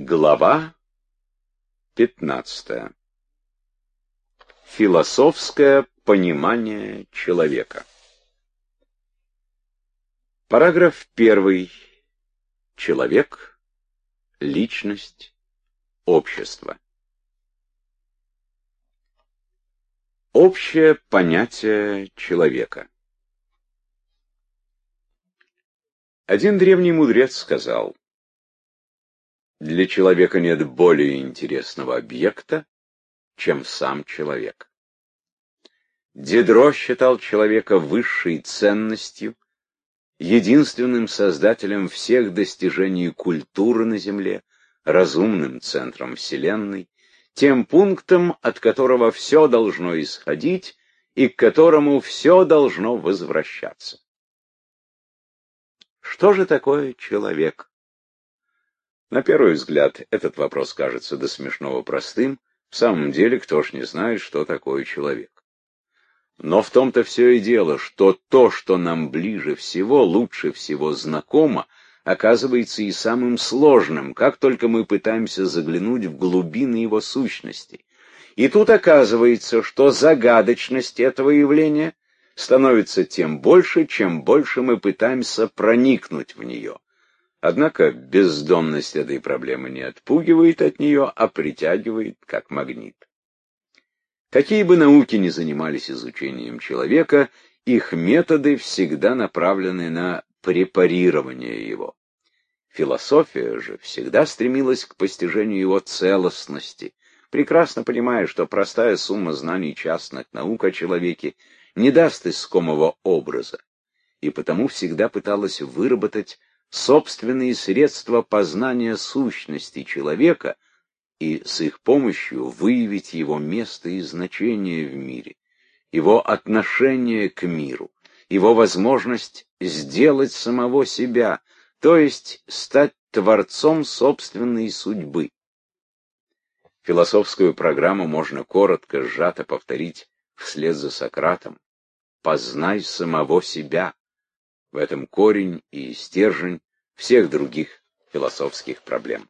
Глава 15. Философское понимание человека. Параграф 1. Человек, личность, общество. Общее понятие человека. Один древний мудрец сказал: для человека нет более интересного объекта, чем сам человек. Дидро считал человека высшей ценностью, единственным создателем всех достижений культуры на Земле, разумным центром Вселенной, тем пунктом, от которого все должно исходить и к которому все должно возвращаться. Что же такое человек? На первый взгляд, этот вопрос кажется до смешного простым. В самом деле, кто ж не знает, что такое человек? Но в том-то все и дело, что то, что нам ближе всего, лучше всего знакомо, оказывается и самым сложным, как только мы пытаемся заглянуть в глубины его сущности. И тут оказывается, что загадочность этого явления становится тем больше, чем больше мы пытаемся проникнуть в нее. Однако бездонность этой проблемы не отпугивает от нее, а притягивает как магнит. Какие бы науки ни занимались изучением человека, их методы всегда направлены на препарирование его. Философия же всегда стремилась к постижению его целостности, прекрасно понимая, что простая сумма знаний частных наук о человеке не даст искомого образа, и потому всегда пыталась выработать собственные средства познания сущности человека и с их помощью выявить его место и значение в мире, его отношение к миру, его возможность сделать самого себя, то есть стать творцом собственной судьбы. Философскую программу можно коротко, сжато повторить вслед за Сократом: «Познай самого себя». В этом корень и стержень всех других философских проблем.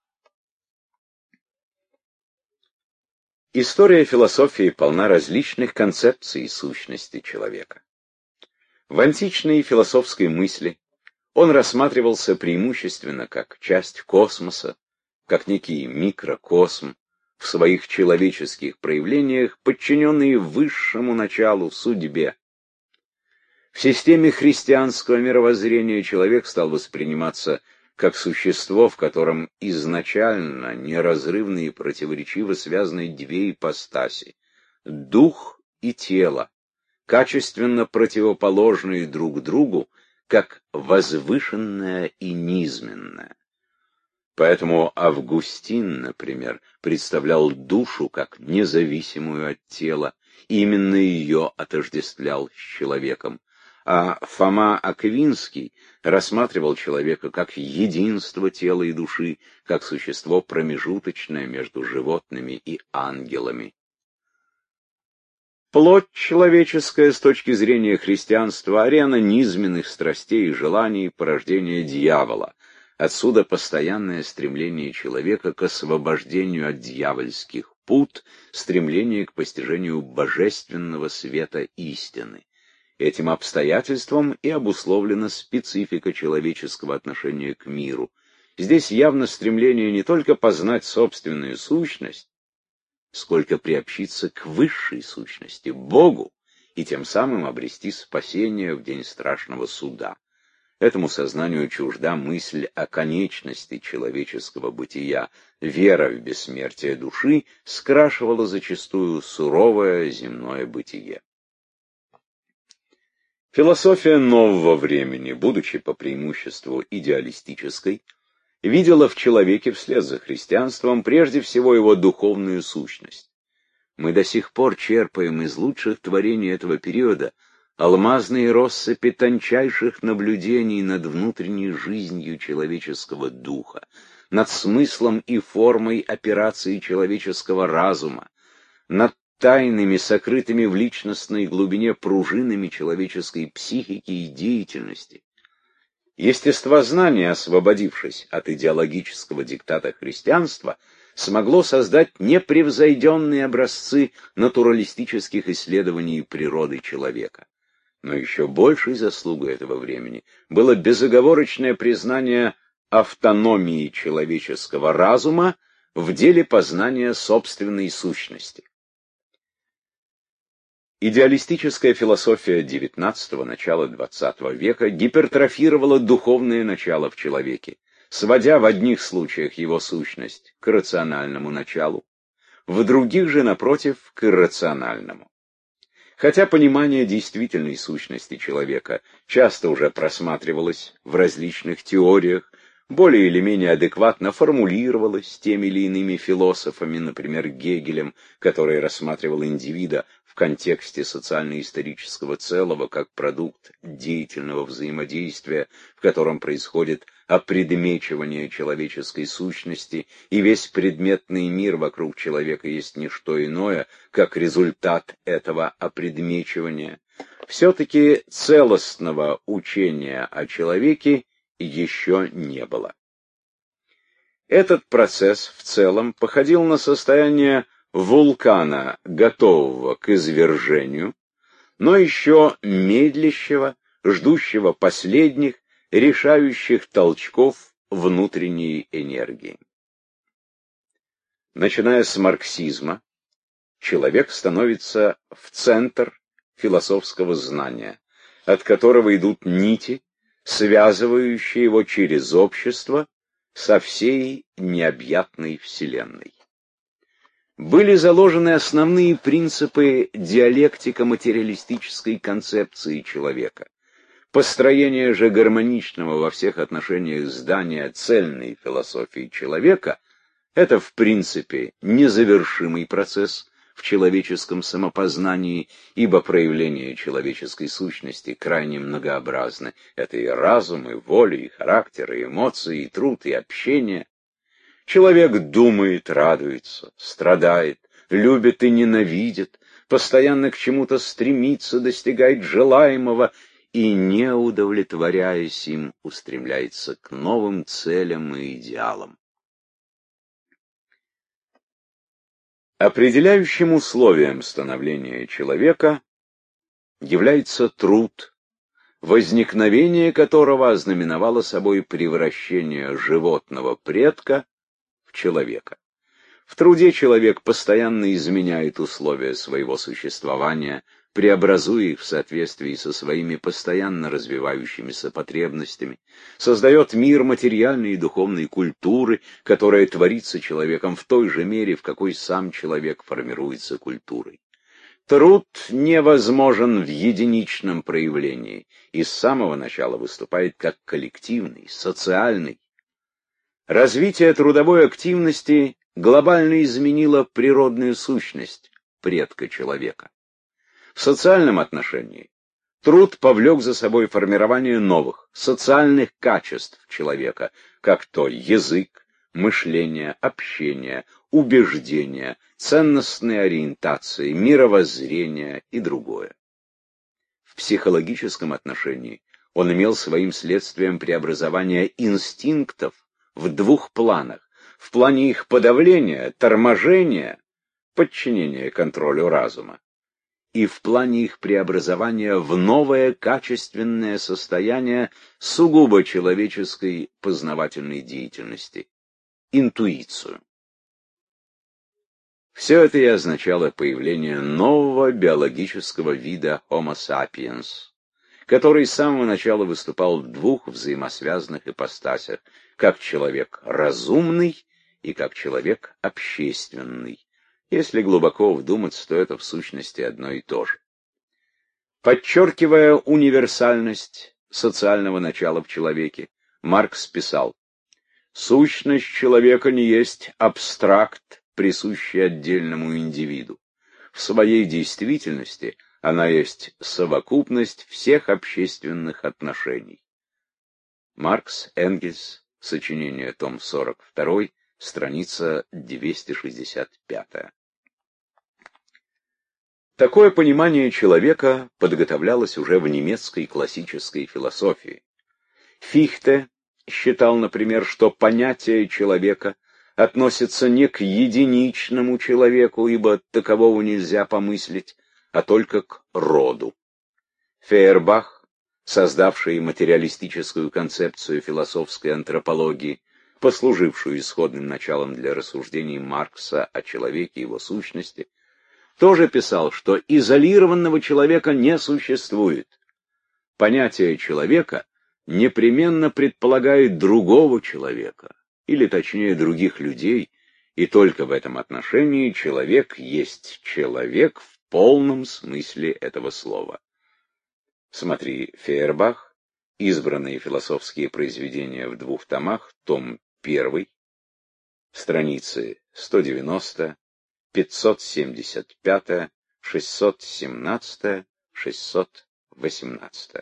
История философии полна различных концепций сущности человека. В античной философской мысли он рассматривался преимущественно как часть космоса, как некий микрокосм, в своих человеческих проявлениях, подчиненный высшему началу, судьбе. В системе христианского мировоззрения человек стал восприниматься как существо, в котором изначально неразрывно и противоречиво связаны две ипостаси — дух и тело, качественно противоположные друг другу, как возвышенное и низменное. Поэтому Августин, например, представлял душу как независимую от тела, и именно ее отождествлял с человеком. А Фома Аквинский рассматривал человека как единство тела и души, как существо промежуточное между животными и ангелами. Плоть человеческая с точки зрения христианства — арена низменных страстей и желаний, порождения дьявола. Отсюда постоянное стремление человека к освобождению от дьявольских пут, стремление к постижению божественного света истины. Этим обстоятельством и обусловлена специфика человеческого отношения к миру. Здесь явно стремление не только познать собственную сущность, сколько приобщиться к высшей сущности, Богу, и тем самым обрести спасение в день страшного суда. Этому сознанию чужда мысль о конечности человеческого бытия. Вера в бессмертие души скрашивала зачастую суровое земное бытие. Философия нового времени, будучи по преимуществу идеалистической, видела в человеке вслед за христианством прежде всего его духовную сущность. Мы до сих пор черпаем из лучших творений этого периода алмазные россыпи тончайших наблюдений над внутренней жизнью человеческого духа, над смыслом и формой операции человеческого разума, над тайными, сокрытыми в личностной глубине пружинами человеческой психики и деятельности. Естествознание, освободившись от идеологического диктата христианства, смогло создать непревзойденные образцы натуралистических исследований природы человека. Но еще большей заслугой этого времени было безоговорочное признание автономии человеческого разума в деле познания собственной сущности. Идеалистическая философия XIX – начала XX века гипертрофировала духовное начало в человеке, сводя в одних случаях его сущность к рациональному началу, в других же, напротив, к иррациональному. Хотя понимание действительной сущности человека часто уже просматривалось в различных теориях, более или менее адекватно формулировалось теми или иными философами, например, Гегелем, который рассматривал индивида в контексте социально-исторического целого как продукт деятельного взаимодействия, в котором происходит опредмечивание человеческой сущности, и весь предметный мир вокруг человека есть не что иное, как результат этого опредмечивания. Все-таки целостного учения о человеке еще не было. Этот процесс в целом походил на состояние вулкана, готового к извержению, но еще медлящего, ждущего последних, решающих толчков внутренней энергии. Начиная с марксизма, человек становится в центр философского знания, от которого идут нити, связывающие его через общество со всей необъятной вселенной. Были заложены основные принципы диалектико-материалистической концепции человека. Построение же гармоничного во всех отношениях здания цельной философии человека – это, в принципе, незавершимый процесс в человеческом самопознании, ибо проявления человеческой сущности крайне многообразны. Это и разум, и воля, и характер, и эмоции, и труд, и общение. Человек думает, радуется, страдает, любит и ненавидит, постоянно к чему-то стремится, достигает желаемого и, не удовлетворяясь им, устремляется к новым целям и идеалам. Определяющим условием становления человека является труд, возникновение которого ознаменовало собой превращение животного предка в человека. В труде человек постоянно изменяет условия своего существования, преобразуя их в соответствии со своими постоянно развивающимися потребностями, создает мир материальной и духовной культуры, которая творится человеком в той же мере, в какой сам человек формируется культурой. Труд невозможен в единичном проявлении и с самого начала выступает как коллективный, социальный. Развитие трудовой активности глобально изменило природную сущность предка человека. В социальном отношении труд повлек за собой формирование новых социальных качеств человека, как то язык, мышление, общение, убеждения, ценностные ориентации, мировоззрение и другое. В психологическом отношении он имел своим следствием преобразование инстинктов в двух планах: в плане их подавления, торможения, подчинения контролю разума, и в плане их преобразования в новое качественное состояние сугубо человеческой познавательной деятельности – интуицию. Все это и означало появление нового биологического вида Homo sapiens, который с самого начала выступал в двух взаимосвязанных ипостасях – как человек разумный и как человек общественный. Если глубоко вдуматься, то это в сущности одно и то же. Подчеркивая универсальность социального начала в человеке, Маркс писал: «Сущность человека не есть абстракт, присущий отдельному индивиду. В своей действительности она есть совокупность всех общественных отношений». Маркс, Энгельс, сочинение, том 42, страница 265. Такое понимание человека подготовлялось уже в немецкой классической философии. Фихте считал, например, что понятие человека относится не к единичному человеку, ибо такового нельзя помыслить, а только к роду. Фейербах, создавший материалистическую концепцию философской антропологии, послужившую исходным началом для рассуждений Маркса о человеке и его сущности, тоже писал, что изолированного человека не существует. Понятие человека непременно предполагает другого человека, или точнее других людей, и только в этом отношении человек есть человек в полном смысле этого слова. Смотри Фейербах, избранные философские произведения в 2 томах, том 1, страницы 190, 575, 617, 618.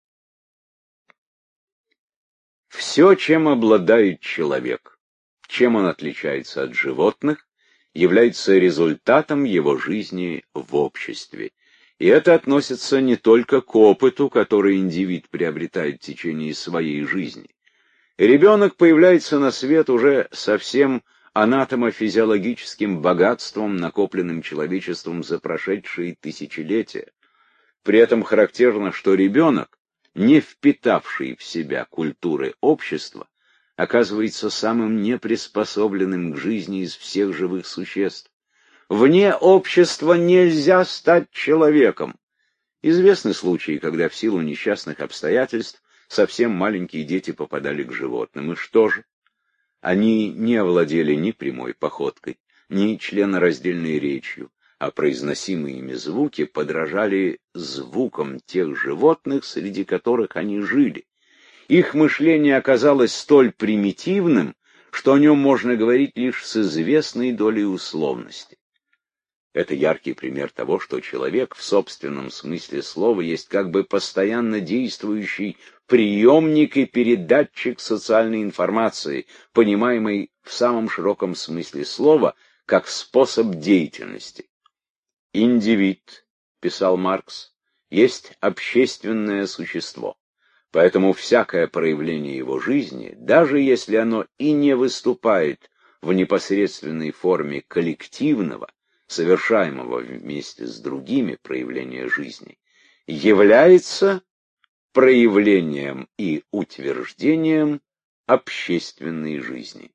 Все, чем обладает человек, чем он отличается от животных, является результатом его жизни в обществе. И это относится не только к опыту, который индивид приобретает в течение своей жизни. Ребенок появляется на свет уже со всем анатомо-физиологическим богатством, накопленным человечеством за прошедшие тысячелетия. При этом характерно, что ребенок, не впитавший в себя культуры общества, оказывается самым неприспособленным к жизни из всех живых существ. Вне общества нельзя стать человеком. Известны случаи, когда в силу несчастных обстоятельств совсем маленькие дети попадали к животным. И что же? Они не овладели ни прямой походкой, ни членораздельной речью, а произносимые ими звуки подражали звукам тех животных, среди которых они жили. Их мышление оказалось столь примитивным, что о нем можно говорить лишь с известной долей условности. Это яркий пример того, что человек в собственном смысле слова есть как бы постоянно действующий приемник и передатчик социальной информации, понимаемый в самом широком смысле слова как способ деятельности. «Индивид», — писал Маркс, — «есть общественное существо, поэтому всякое проявление его жизни, даже если оно и не выступает в непосредственной форме коллективного, совершаемого вместе с другими проявления жизни, является проявлением и утверждением общественной жизни».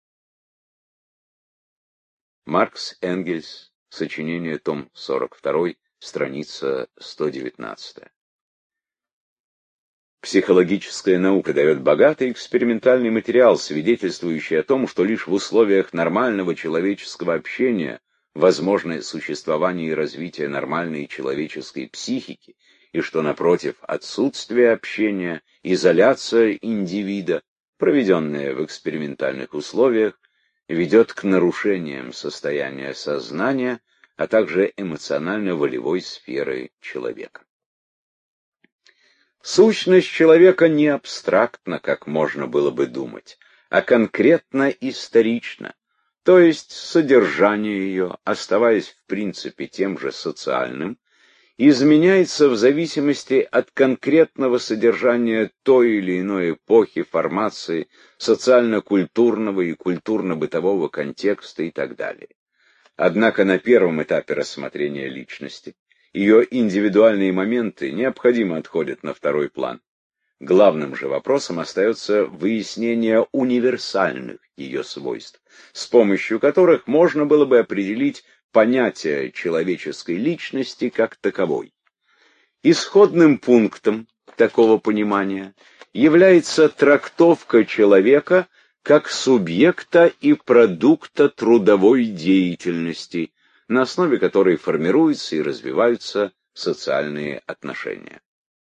Маркс, Энгельс, сочинение, том 42, страница 119. Психологическая наука дает богатый экспериментальный материал, свидетельствующий о том, что лишь в условиях нормального человеческого общения возможно существование и развитие нормальной человеческой психики, и что, напротив, отсутствие общения, изоляция индивида, проведенная в экспериментальных условиях, ведет к нарушениям состояния сознания, а также эмоционально-волевой сферы человека. Сущность человека не абстрактна, как можно было бы думать, а конкретно исторична, то есть содержание ее, оставаясь в принципе тем же социальным, изменяется в зависимости от конкретного содержания той или иной эпохи, формации, социально-культурного и культурно-бытового контекста и так далее. Однако на первом этапе рассмотрения личности ее индивидуальные моменты необходимо отходят на второй план. Главным же вопросом остается выяснение универсальных ее свойств, с помощью которых можно было бы определить понятие человеческой личности как таковой. Исходным пунктом такого понимания является трактовка человека как субъекта и продукта трудовой деятельности, на основе которой формируются и развиваются социальные отношения.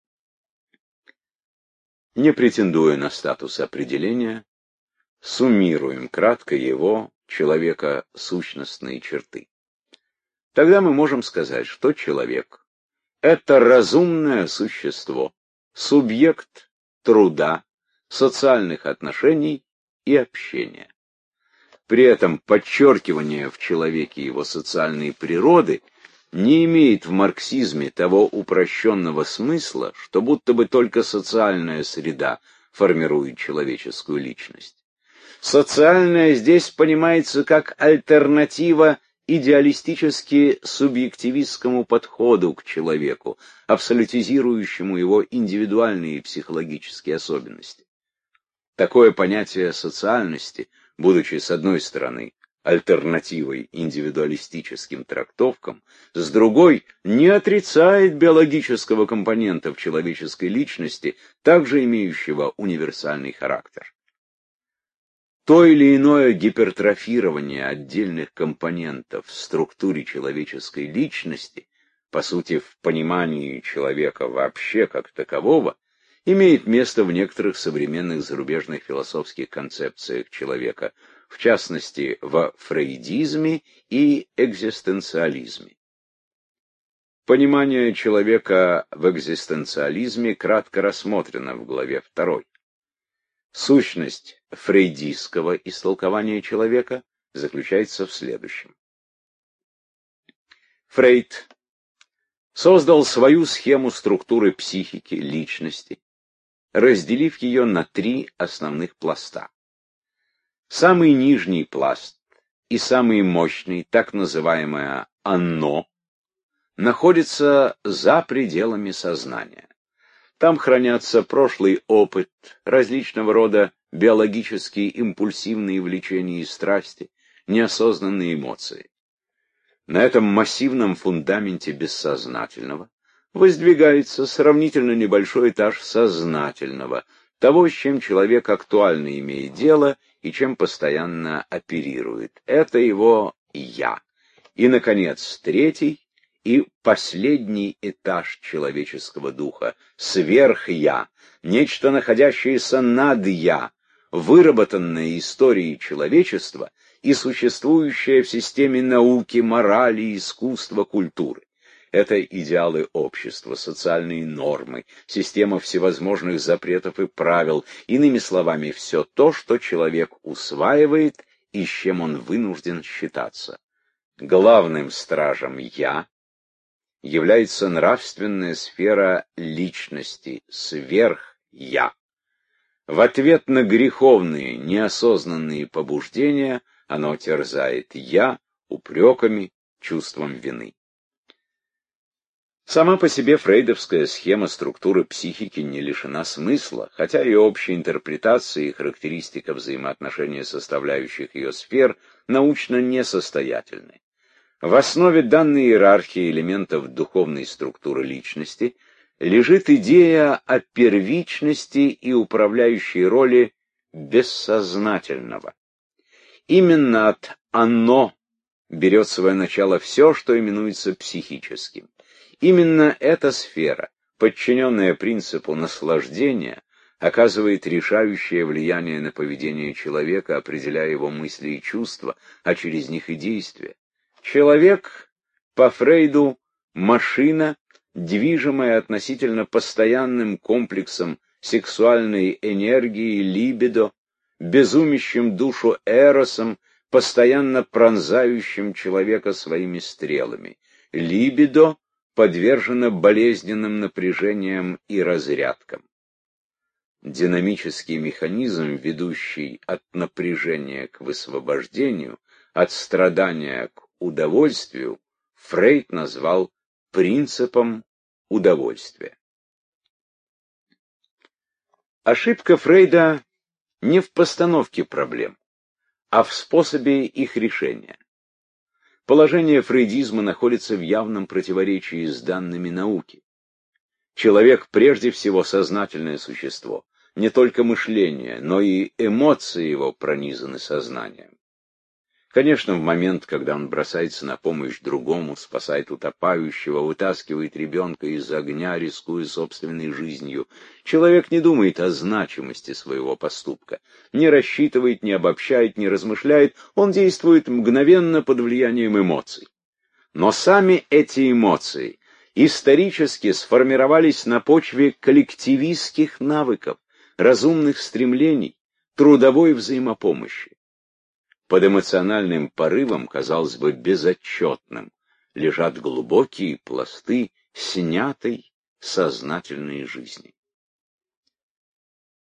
Не претендуя на статус определения, суммируем кратко его, человека, сущностные черты. Тогда мы можем сказать, что человек — это разумное существо, субъект труда, социальных отношений и общения. При этом подчеркивание в человеке его социальной природы не имеет в марксизме того упрощенного смысла, что будто бы только социальная среда формирует человеческую личность. Социальное здесь понимается как альтернатива идеалистически субъективистскому подходу к человеку, абсолютизирующему его индивидуальные психологические особенности. Такое понятие социальности, будучи с одной стороны альтернативой индивидуалистическим трактовкам, с другой не отрицает биологического компонента в человеческой личности, также имеющего универсальный характер. То или иное гипертрофирование отдельных компонентов в структуре человеческой личности, по сути, в понимании человека вообще как такового, имеет место в некоторых современных зарубежных философских концепциях человека, в частности, во фрейдизме и экзистенциализме. Понимание человека в экзистенциализме кратко рассмотрено в главе 2. Сущность фрейдистского истолкования человека заключается в следующем. Фрейд создал свою схему структуры психики, личности, разделив ее на 3 основных пласта. Самый нижний пласт и самый мощный, так называемое «оно», находится за пределами сознания. Там хранятся прошлый опыт, различного рода биологические импульсивные влечения и страсти, неосознанные эмоции. На этом массивном фундаменте бессознательного воздвигается сравнительно небольшой этаж сознательного, того, с чем человек актуально имеет дело и чем постоянно оперирует. Это его «я». И, наконец, 3 и последний этаж человеческого духа, сверх-я, нечто, находящееся над «я», выработанное историей человечества и существующее в системе науки, морали, искусства, культуры. Это идеалы общества, социальные нормы, система всевозможных запретов и правил, иными словами, все то, что человек усваивает и с чем он вынужден считаться. Главным стражем «я» является нравственная сфера личности, сверх-я. В ответ на греховные, неосознанные побуждения оно терзает «я» упреками, чувством вины. Сама по себе фрейдовская схема структуры психики не лишена смысла, хотя и общая интерпретация и характеристика взаимоотношения составляющих ее сфер научно несостоятельны. В основе данной иерархии элементов духовной структуры личности лежит идея о первичности и управляющей роли бессознательного. Именно от «оно» берет свое начало все, что именуется психическим. Именно эта сфера, подчиненная принципу наслаждения, оказывает решающее влияние на поведение человека, определяя его мысли и чувства, а через них и действия. Человек, по Фрейду, машина, движимая относительно постоянным комплексом сексуальной энергии, либидо, безумящим душу эросом, постоянно пронзающим человека своими стрелами. Либидо подвержено болезненным напряжениям и разрядкам. Динамический механизм, ведущий от напряжения к высвобождению, от страдания к удовольствию, Фрейд назвал принципом удовольствия. Ошибка Фрейда не в постановке проблем, а в способе их решения. Положение фрейдизма находится в явном противоречии с данными науки. Человек прежде всего сознательное существо, не только мышление, но и эмоции его пронизаны сознанием. Конечно, в момент, когда он бросается на помощь другому, спасает утопающего, вытаскивает ребенка из огня, рискуя собственной жизнью, человек не думает о значимости своего поступка, не рассчитывает, не обобщает, не размышляет, он действует мгновенно под влиянием эмоций. Но сами эти эмоции исторически сформировались на почве коллективистских навыков, разумных стремлений, трудовой взаимопомощи. Под эмоциональным порывом, казалось бы, безотчетным, лежат глубокие пласты снятой сознательной жизни.